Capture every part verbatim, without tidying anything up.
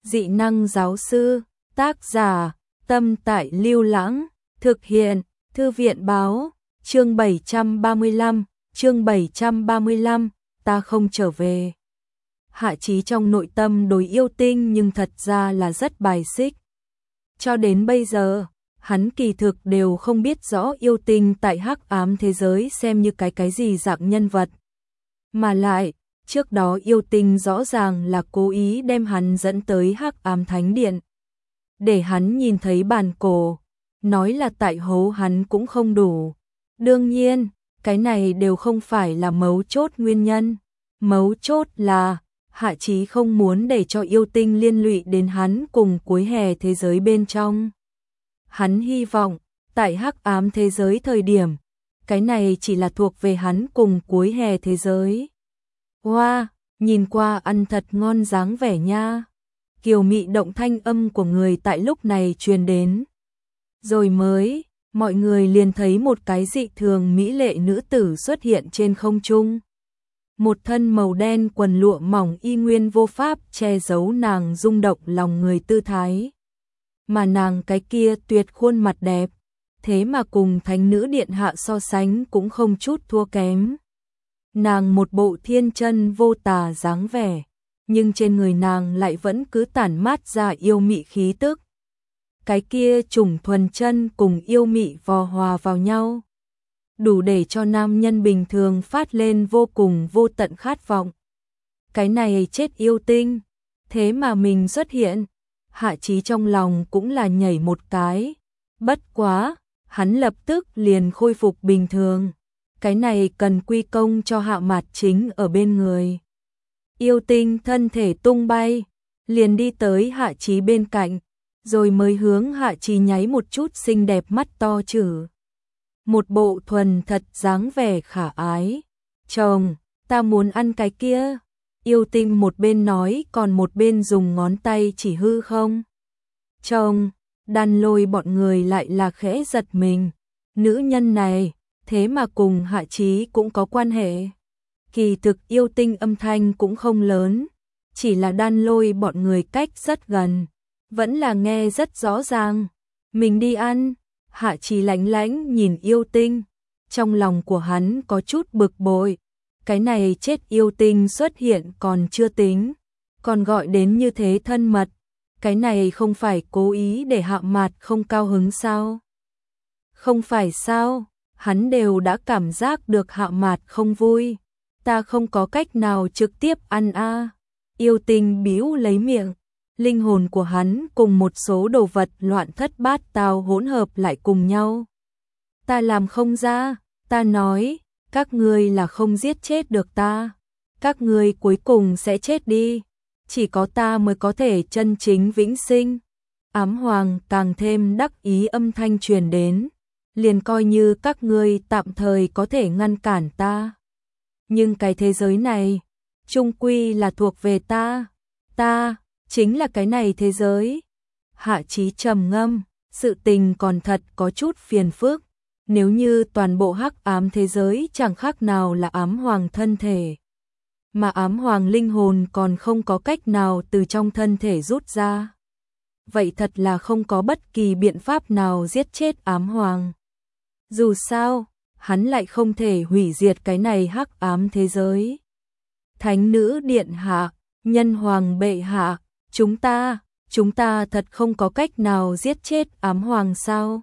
Dị năng giáo sư, tác giả, Tâm Tại Lưu Lãng, thực hiện, Thư viện báo, chương bảy trăm ba mươi lăm, chương bảy trăm ba mươi lăm, ta không trở về. Hạ Chí trong nội tâm đối yêu tinh nhưng thật ra là rất bài xích. Cho đến bây giờ, hắn kỳ thực đều không biết rõ yêu tinh tại hắc ám thế giới xem như cái cái gì dạng nhân vật. Mà lại, trước đó yêu tinh rõ ràng là cố ý đem hắn dẫn tới hắc ám thánh điện. Để hắn nhìn thấy bản cổ, nói là tại hố hắn cũng không đủ. Đương nhiên, cái này đều không phải là mấu chốt nguyên nhân. Mấu chốt là, Hạ Chí không muốn để cho yêu tinh liên lụy đến hắn cùng cuối hè thế giới bên trong. Hắn hy vọng, tại hắc ám thế giới thời điểm, cái này chỉ là thuộc về hắn cùng cuối hè thế giới. Wow, nhìn qua ăn thật ngon dáng vẻ nha. Kiều mị động thanh âm của người tại lúc này truyền đến. Rồi mới, mọi người liền thấy một cái dị thường mỹ lệ nữ tử xuất hiện trên không trung. Một thân màu đen quần lụa mỏng y nguyên vô pháp che giấu nàng rung động lòng người tư thái. Mà nàng cái kia tuyệt khuôn mặt đẹp, thế mà cùng thánh nữ điện hạ so sánh cũng không chút thua kém. Nàng một bộ thiên chân vô tà dáng vẻ, nhưng trên người nàng lại vẫn cứ tản mát ra yêu mị khí tức. Cái kia trùng thuần chân cùng yêu mị vò hòa vào nhau, đủ để cho nam nhân bình thường phát lên vô cùng vô tận khát vọng. Cái này chết yêu tinh, thế mà mình xuất hiện. Hạ Chí trong lòng cũng là nhảy một cái. Bất quá, hắn lập tức liền khôi phục bình thường. Cái này cần quy công cho Hạ Mạt chính ở bên người. Yêu tinh thân thể tung bay, liền đi tới Hạ Chí bên cạnh, rồi mới hướng Hạ Chí nháy một chút xinh đẹp mắt to chử. Một bộ thuần thật dáng vẻ khả ái. Chồng, ta muốn ăn cái kia. Yêu tinh một bên nói còn một bên dùng ngón tay chỉ hư không. Chồng, Đan Lôi bọn người lại là khẽ giật mình. Nữ nhân này, thế mà cùng Hạ Chí cũng có quan hệ. Kỳ thực yêu tinh âm thanh cũng không lớn, chỉ là Đan Lôi bọn người cách rất gần, vẫn là nghe rất rõ ràng. Mình đi ăn. Hạ Chí lạnh lãnh nhìn yêu tinh, trong lòng của hắn có chút bực bội. Cái này chết yêu tinh xuất hiện còn chưa tính, còn gọi đến như thế thân mật. Cái này không phải cố ý để Hạ Mạt không cao hứng sao? Không phải sao? Hắn đều đã cảm giác được Hạ Mạt không vui. Ta không có cách nào trực tiếp ăn a. À. Yêu tinh bĩu lấy miệng. Linh hồn của hắn cùng một số đồ vật loạn thất bát tao hỗn hợp lại cùng nhau. Ta làm không ra, ta nói, các ngươi là không giết chết được ta. Các ngươi cuối cùng sẽ chết đi. Chỉ có ta mới có thể chân chính vĩnh sinh. Ám Hoàng càng thêm đắc ý âm thanh truyền đến. Liền coi như các ngươi tạm thời có thể ngăn cản ta. Nhưng cái thế giới này, chung quy là thuộc về ta. Ta, chính là cái này thế giới. Hạ Chí trầm ngâm, sự tình còn thật có chút phiền phức. Nếu như toàn bộ hắc ám thế giới chẳng khác nào là ám hoàng thân thể, mà ám hoàng linh hồn còn không có cách nào từ trong thân thể rút ra, vậy thật là không có bất kỳ biện pháp nào giết chết ám hoàng. Dù sao, hắn lại không thể hủy diệt cái này hắc ám thế giới. Thánh nữ điện hạ, nhân hoàng bệ hạ, chúng ta, chúng ta thật không có cách nào giết chết ám hoàng sao?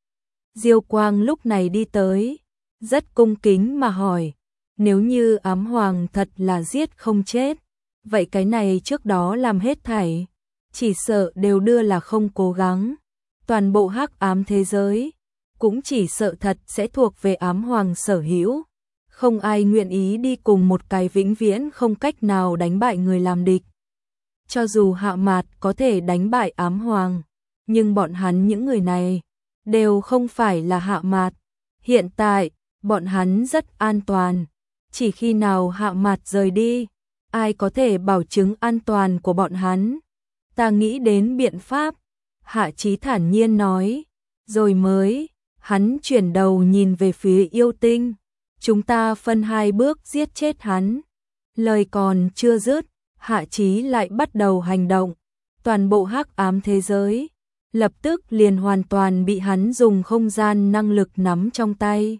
Diêu Quang lúc này đi tới, rất cung kính mà hỏi, nếu như ám hoàng thật là giết không chết, vậy cái này trước đó làm hết thảy, chỉ sợ đều đưa là không cố gắng. Toàn bộ hắc ám thế giới, cũng chỉ sợ thật sẽ thuộc về ám hoàng sở hữu. Không ai nguyện ý đi cùng một cái vĩnh viễn không cách nào đánh bại người làm địch. Cho dù Hạ Mạt có thể đánh bại ám hoàng, nhưng bọn hắn những người này đều không phải là Hạ Mạt. Hiện tại, bọn hắn rất an toàn. Chỉ khi nào Hạ Mạt rời đi, ai có thể bảo chứng an toàn của bọn hắn? Ta nghĩ đến biện pháp. Hạ Chí thản nhiên nói. Rồi mới, hắn chuyển đầu nhìn về phía yêu tinh. Chúng ta phân hai bước giết chết hắn. Lời còn chưa dứt, Hạ Chí lại bắt đầu hành động. toàn bộ hắc ám thế giới, lập tức liền hoàn toàn bị hắn dùng không gian năng lực nắm trong tay.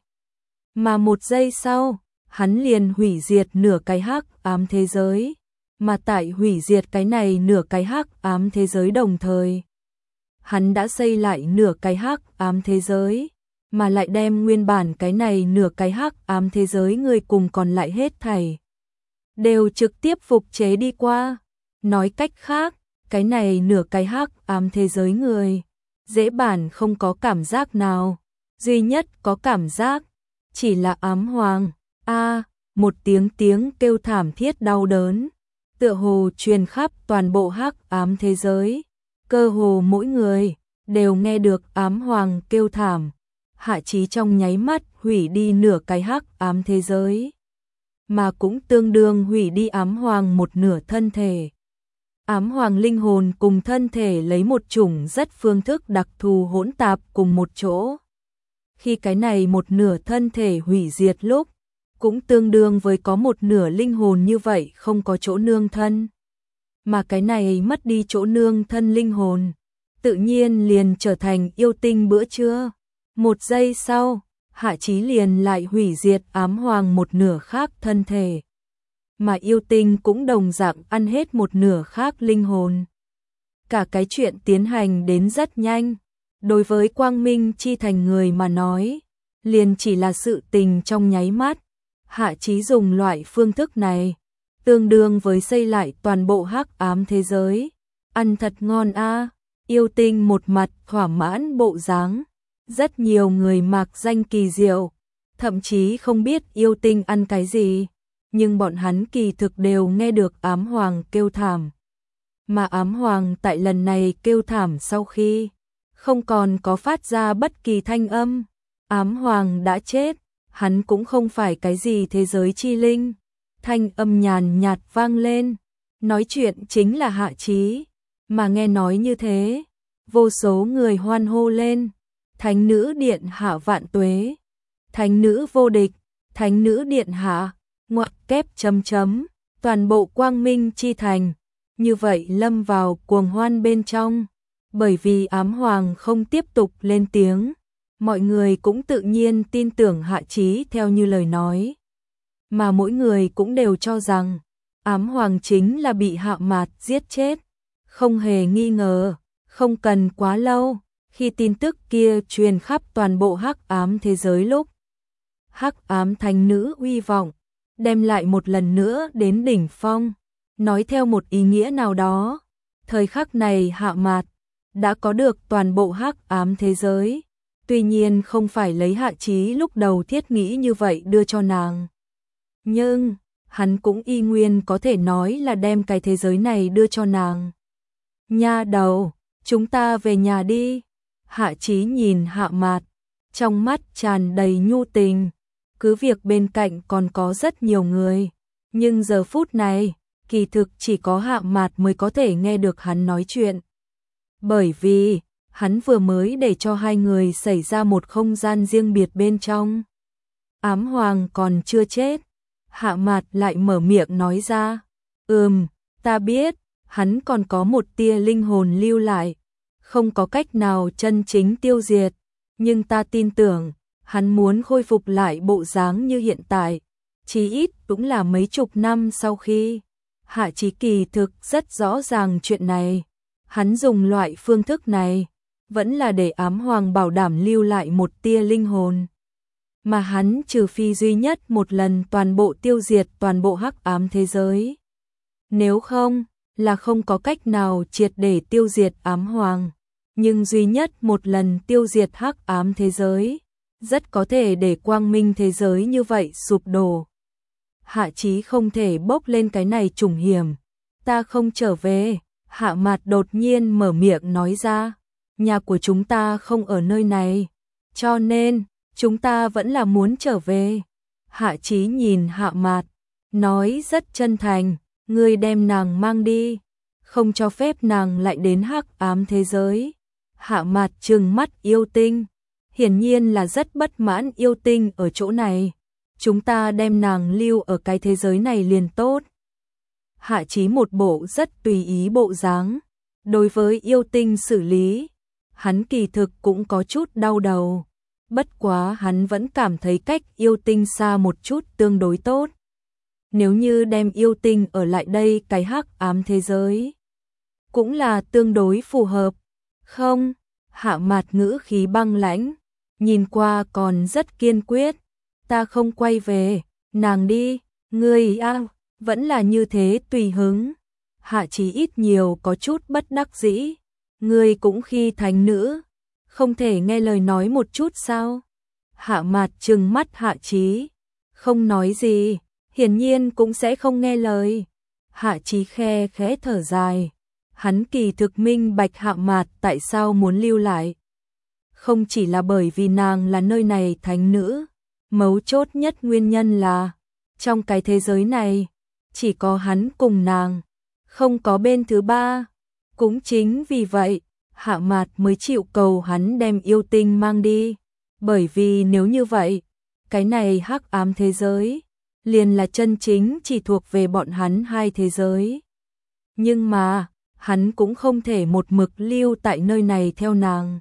Mà một giây sau, hắn liền hủy diệt nửa cái hắc ám thế giới, mà tại hủy diệt cái này nửa cái hắc ám thế giới đồng thời, hắn đã xây lại nửa cái hắc ám thế giới, mà lại đem nguyên bản cái này nửa cái hắc ám thế giới người cùng còn lại hết thảy đều trực tiếp phục chế đi qua. Nói cách khác, cái này nửa cái hắc ám thế giới người, dễ bản không có cảm giác nào, duy nhất có cảm giác chỉ là ám hoàng. A, một tiếng tiếng kêu thảm thiết đau đớn, tựa hồ truyền khắp toàn bộ hắc ám thế giới, cơ hồ mỗi người đều nghe được ám hoàng kêu thảm. Hạ Chí trong nháy mắt hủy đi nửa cái hắc ám thế giới, mà cũng tương đương hủy đi ám hoàng một nửa thân thể. Ám hoàng linh hồn cùng thân thể lấy một chủng rất phương thức đặc thù hỗn tạp cùng một chỗ. Khi cái này một nửa thân thể hủy diệt lúc, cũng tương đương với có một nửa linh hồn như vậy không có chỗ nương thân. Mà cái này mất đi chỗ nương thân linh hồn, tự nhiên liền trở thành yêu tinh bữa trưa. Một giây sau, Hạ Chí liền lại hủy diệt ám hoàng một nửa khác thân thể. Mà yêu tinh cũng đồng dạng ăn hết một nửa khác linh hồn. Cả cái chuyện tiến hành đến rất nhanh. Đối với Quang Minh Chi Thành người mà nói, liền chỉ là sự tình trong nháy mắt. Hạ Chí dùng loại phương thức này, tương đương với xây lại toàn bộ hắc ám thế giới. Ăn thật ngon a. Yêu tinh một mặt thỏa mãn bộ dáng. Rất nhiều người mạc danh kỳ diệu, thậm chí không biết yêu tinh ăn cái gì, nhưng bọn hắn kỳ thực đều nghe được ám hoàng kêu thảm. Mà ám hoàng tại lần này kêu thảm sau khi không còn có phát ra bất kỳ thanh âm, ám hoàng đã chết, hắn cũng không phải cái gì thế giới chi linh. Thanh âm nhàn nhạt vang lên, nói chuyện chính là Hạ Chí, mà nghe nói như thế, vô số người hoan hô lên. Thánh nữ điện hạ vạn tuế, thánh nữ vô địch, thánh nữ điện hạ, ngoặc kép chấm chấm, toàn bộ Quang Minh Chi Thành, như vậy lâm vào cuồng hoan bên trong. Bởi vì ám hoàng không tiếp tục lên tiếng, mọi người cũng tự nhiên tin tưởng Hạ Chí theo như lời nói. Mà mỗi người cũng đều cho rằng, ám hoàng chính là bị Hạ Mạt giết chết. Không hề nghi ngờ, không cần quá lâu. Khi tin tức kia truyền khắp toàn bộ hắc ám thế giới lúc, hắc ám thánh nữ uy vọng, đem lại một lần nữa đến đỉnh phong. Nói theo một ý nghĩa nào đó, thời khắc này Hạ Mạt đã có được toàn bộ hắc ám thế giới. Tuy nhiên không phải lấy Hạ Chí lúc đầu thiết nghĩ như vậy đưa cho nàng. Nhưng, hắn cũng y nguyên có thể nói là đem cái thế giới này đưa cho nàng. Nha đầu, chúng ta về nhà đi. Hạ Chí nhìn Hạ Mạt, trong mắt tràn đầy nhu tình. Cứ việc bên cạnh còn có rất nhiều người, nhưng giờ phút này, kỳ thực chỉ có Hạ Mạt mới có thể nghe được hắn nói chuyện. Bởi vì, hắn vừa mới để cho hai người xảy ra một không gian riêng biệt bên trong. Ám hoàng còn chưa chết. Hạ Mạt lại mở miệng nói ra, ừm, ta biết, hắn còn có một tia linh hồn lưu lại. Không có cách nào chân chính tiêu diệt, nhưng ta tin tưởng, hắn muốn khôi phục lại bộ dáng như hiện tại, chí ít cũng là mấy chục năm sau khi. Hạ Chí kỳ thực rất rõ ràng chuyện này, hắn dùng loại phương thức này, vẫn là để ám hoàng bảo đảm lưu lại một tia linh hồn. Mà hắn trừ phi duy nhất một lần toàn bộ tiêu diệt toàn bộ hắc ám thế giới. Nếu không, là không có cách nào triệt để tiêu diệt ám hoàng. Nhưng duy nhất một lần tiêu diệt hắc ám thế giới, rất có thể để quang minh thế giới như vậy sụp đổ. Hạ Chí không thể bốc lên cái này trùng hiểm. Ta không trở về. Hạ Mạt đột nhiên mở miệng nói ra, nhà của chúng ta không ở nơi này, cho nên chúng ta vẫn là muốn trở về. Hạ Chí nhìn Hạ Mạt, nói rất chân thành, ngươi đem nàng mang đi, không cho phép nàng lại đến hắc ám thế giới. Hạ Mạt trừng mắt yêu tinh, hiển nhiên là rất bất mãn yêu tinh ở chỗ này. Chúng ta đem nàng lưu ở cái thế giới này liền tốt. Hạ Chí một bộ rất tùy ý bộ dáng, Đối với yêu tinh xử lý, hắn kỳ thực cũng có chút đau đầu. Bất quá hắn vẫn cảm thấy cách yêu tinh xa một chút tương đối tốt. Nếu như đem yêu tinh ở lại đây cái hắc ám thế giới, cũng là tương đối phù hợp. Không, Hạ Mạt ngữ khí băng lãnh, nhìn qua còn rất kiên quyết. Ta không quay về, nàng đi, ngươi a, vẫn là như thế tùy hứng. Hạ Chí ít nhiều có chút bất đắc dĩ. Ngươi cũng khi thánh nữ, không thể nghe lời nói một chút sao? Hạ Mạt trừng mắt Hạ Chí, không nói gì, hiển nhiên cũng sẽ không nghe lời. Hạ Chí khe khẽ thở dài, hắn kỳ thực minh bạch Hạ Mạt tại sao muốn lưu lại. Không chỉ là bởi vì nàng là nơi này thánh nữ, mấu chốt nhất nguyên nhân là, trong cái thế giới này, chỉ có hắn cùng nàng, không có bên thứ ba. Cũng chính vì vậy, Hạ Mạt mới chịu cầu hắn đem yêu tinh mang đi. Bởi vì nếu như vậy, cái này hắc ám thế giới, liền là chân chính chỉ thuộc về bọn hắn hai thế giới. Nhưng mà, hắn cũng không thể một mực lưu tại nơi này theo nàng.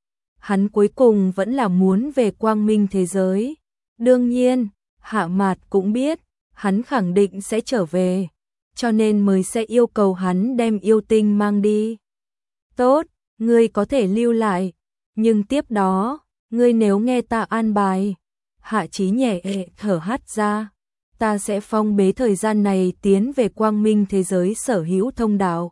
Hắn cuối cùng vẫn là muốn về quang minh thế giới. Đương nhiên, Hạ Mạt cũng biết, hắn khẳng định sẽ trở về, cho nên mới sẽ yêu cầu hắn đem yêu tinh mang đi. Tốt, ngươi có thể lưu lại, nhưng tiếp đó, ngươi nếu nghe ta an bài. Hạ Chí nhẹ thở hắt ra, ta sẽ phong bế thời gian này tiến về quang minh thế giới sở hữu thông đạo.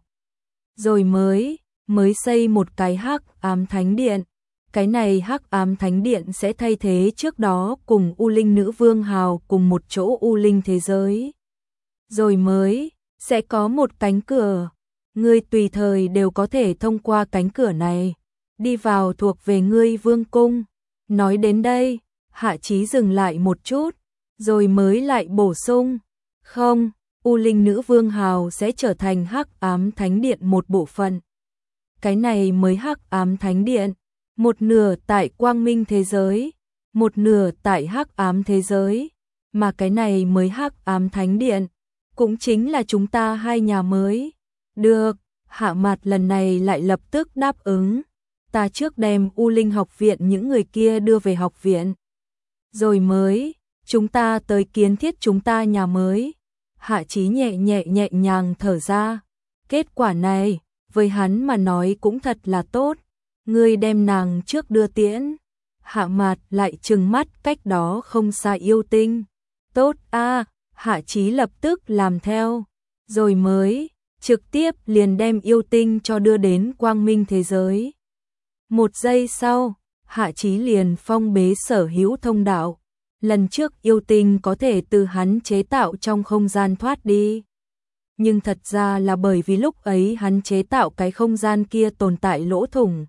Rồi mới, mới xây một cái hắc ám thánh điện. Cái này hắc ám thánh điện sẽ thay thế trước đó cùng U Linh Nữ Vương Hào cùng một chỗ U Linh thế giới. Rồi mới, sẽ có một cánh cửa. Ngươi tùy thời đều có thể thông qua cánh cửa này, đi vào thuộc về ngươi vương cung. Nói đến đây, Hạ Chí dừng lại một chút, rồi mới lại bổ sung. Không, U Linh Nữ Vương Hào sẽ trở thành hắc ám thánh điện một bộ phận. Cái này mới hắc ám thánh điện, một nửa tại quang minh thế giới, một nửa tại hắc ám thế giới, mà cái này mới hắc ám thánh điện, cũng chính là chúng ta hai nhà mới. Được, Hạ Mạt lần này lại lập tức đáp ứng. Ta trước đem U Linh học viện những người kia đưa về học viện. Rồi mới, chúng ta tới kiến thiết chúng ta nhà mới. Hạ Chí nhẹ nhẹ nhẹ nhàng thở ra. Kết quả này, với hắn mà nói cũng thật là tốt. Ngươi đem nàng trước đưa tiễn. Hạ Mạt lại trừng mắt cách đó không xa yêu tinh. Tốt a, Hạ Chí lập tức làm theo. Rồi mới, trực tiếp liền đem yêu tinh cho đưa đến quang minh thế giới. Một giây sau, Hạ Chí liền phong bế sở hữu thông đạo. Lần trước yêu tinh có thể từ hắn chế tạo trong không gian thoát đi. Nhưng thật ra là bởi vì lúc ấy hắn chế tạo cái không gian kia tồn tại lỗ thủng.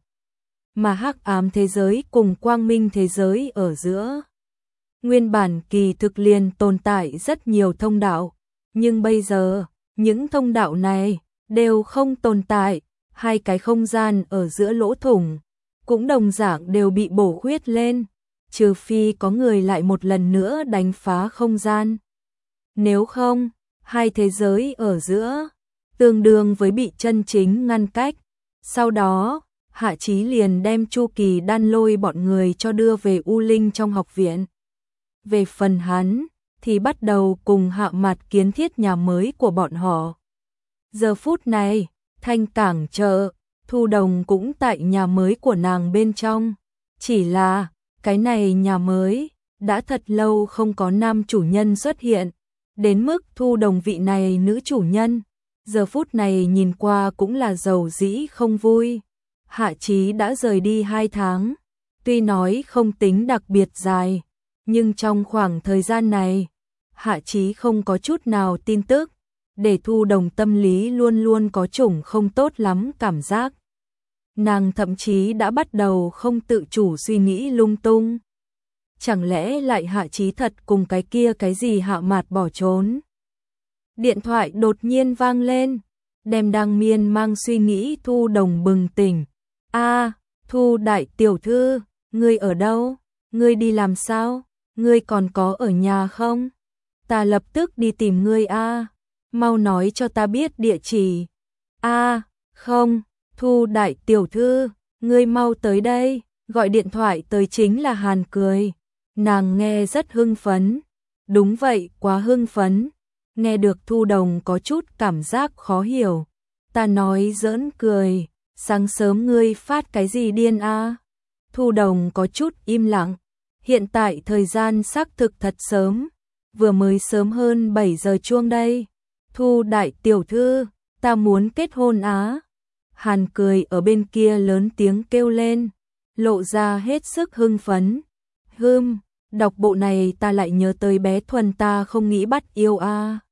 Mà hắc ám thế giới cùng quang minh thế giới ở giữa. Nguyên bản kỳ thực liền tồn tại rất nhiều thông đạo. Nhưng bây giờ, những thông đạo này đều không tồn tại. Hai cái không gian ở giữa lỗ thủng cũng đồng dạng đều bị bổ khuyết lên. Trừ phi có người lại một lần nữa đánh phá không gian. Nếu không, hai thế giới ở giữa tương đương với bị chân chính ngăn cách. Sau đó, Hạ Chí liền đem Chu Kỳ Đan lôi bọn người cho đưa về U Linh trong học viện. Về phần hắn, thì bắt đầu cùng Hạ Mạt kiến thiết nhà mới của bọn họ. Giờ phút này, Thanh Cảng chợ, Thu Đồng cũng tại nhà mới của nàng bên trong. Chỉ là, cái này nhà mới, đã thật lâu không có nam chủ nhân xuất hiện. Đến mức Thu Đồng vị này nữ chủ nhân, giờ phút này nhìn qua cũng là giàu dĩ không vui. Hạ Chí đã rời đi hai tháng, tuy nói không tính đặc biệt dài, nhưng trong khoảng thời gian này, Hạ Chí không có chút nào tin tức, để Thu Đồng tâm lý luôn luôn có chủng không tốt lắm cảm giác. Nàng thậm chí đã bắt đầu không tự chủ suy nghĩ lung tung. Chẳng lẽ lại Hạ Chí thật cùng cái kia cái gì Hạ Mạt bỏ trốn? Điện thoại đột nhiên vang lên, đem đang miên mang suy nghĩ Thu Đồng bừng tỉnh. A, Thu đại tiểu thư, ngươi ở đâu? Ngươi đi làm sao? Ngươi còn có ở nhà không? Ta lập tức đi tìm ngươi a, mau nói cho ta biết địa chỉ. A, không, Thu đại tiểu thư, ngươi mau tới đây, gọi điện thoại tới chính là Hàn Cười. Nàng nghe rất hưng phấn. Đúng vậy, quá hưng phấn. Nghe được Thu Đồng có chút cảm giác khó hiểu. Ta nói giỡn cười, sáng sớm ngươi phát cái gì điên a? Thu Đồng có chút im lặng. Hiện tại thời gian xác thực thật sớm, vừa mới sớm hơn bảy giờ chuông đây. Thu đại tiểu thư, ta muốn kết hôn á. Hàn Cười ở bên kia lớn tiếng kêu lên, lộ ra hết sức hưng phấn. Hừm, đọc bộ này ta lại nhớ tới bé Thuần ta không nghĩ bắt yêu a.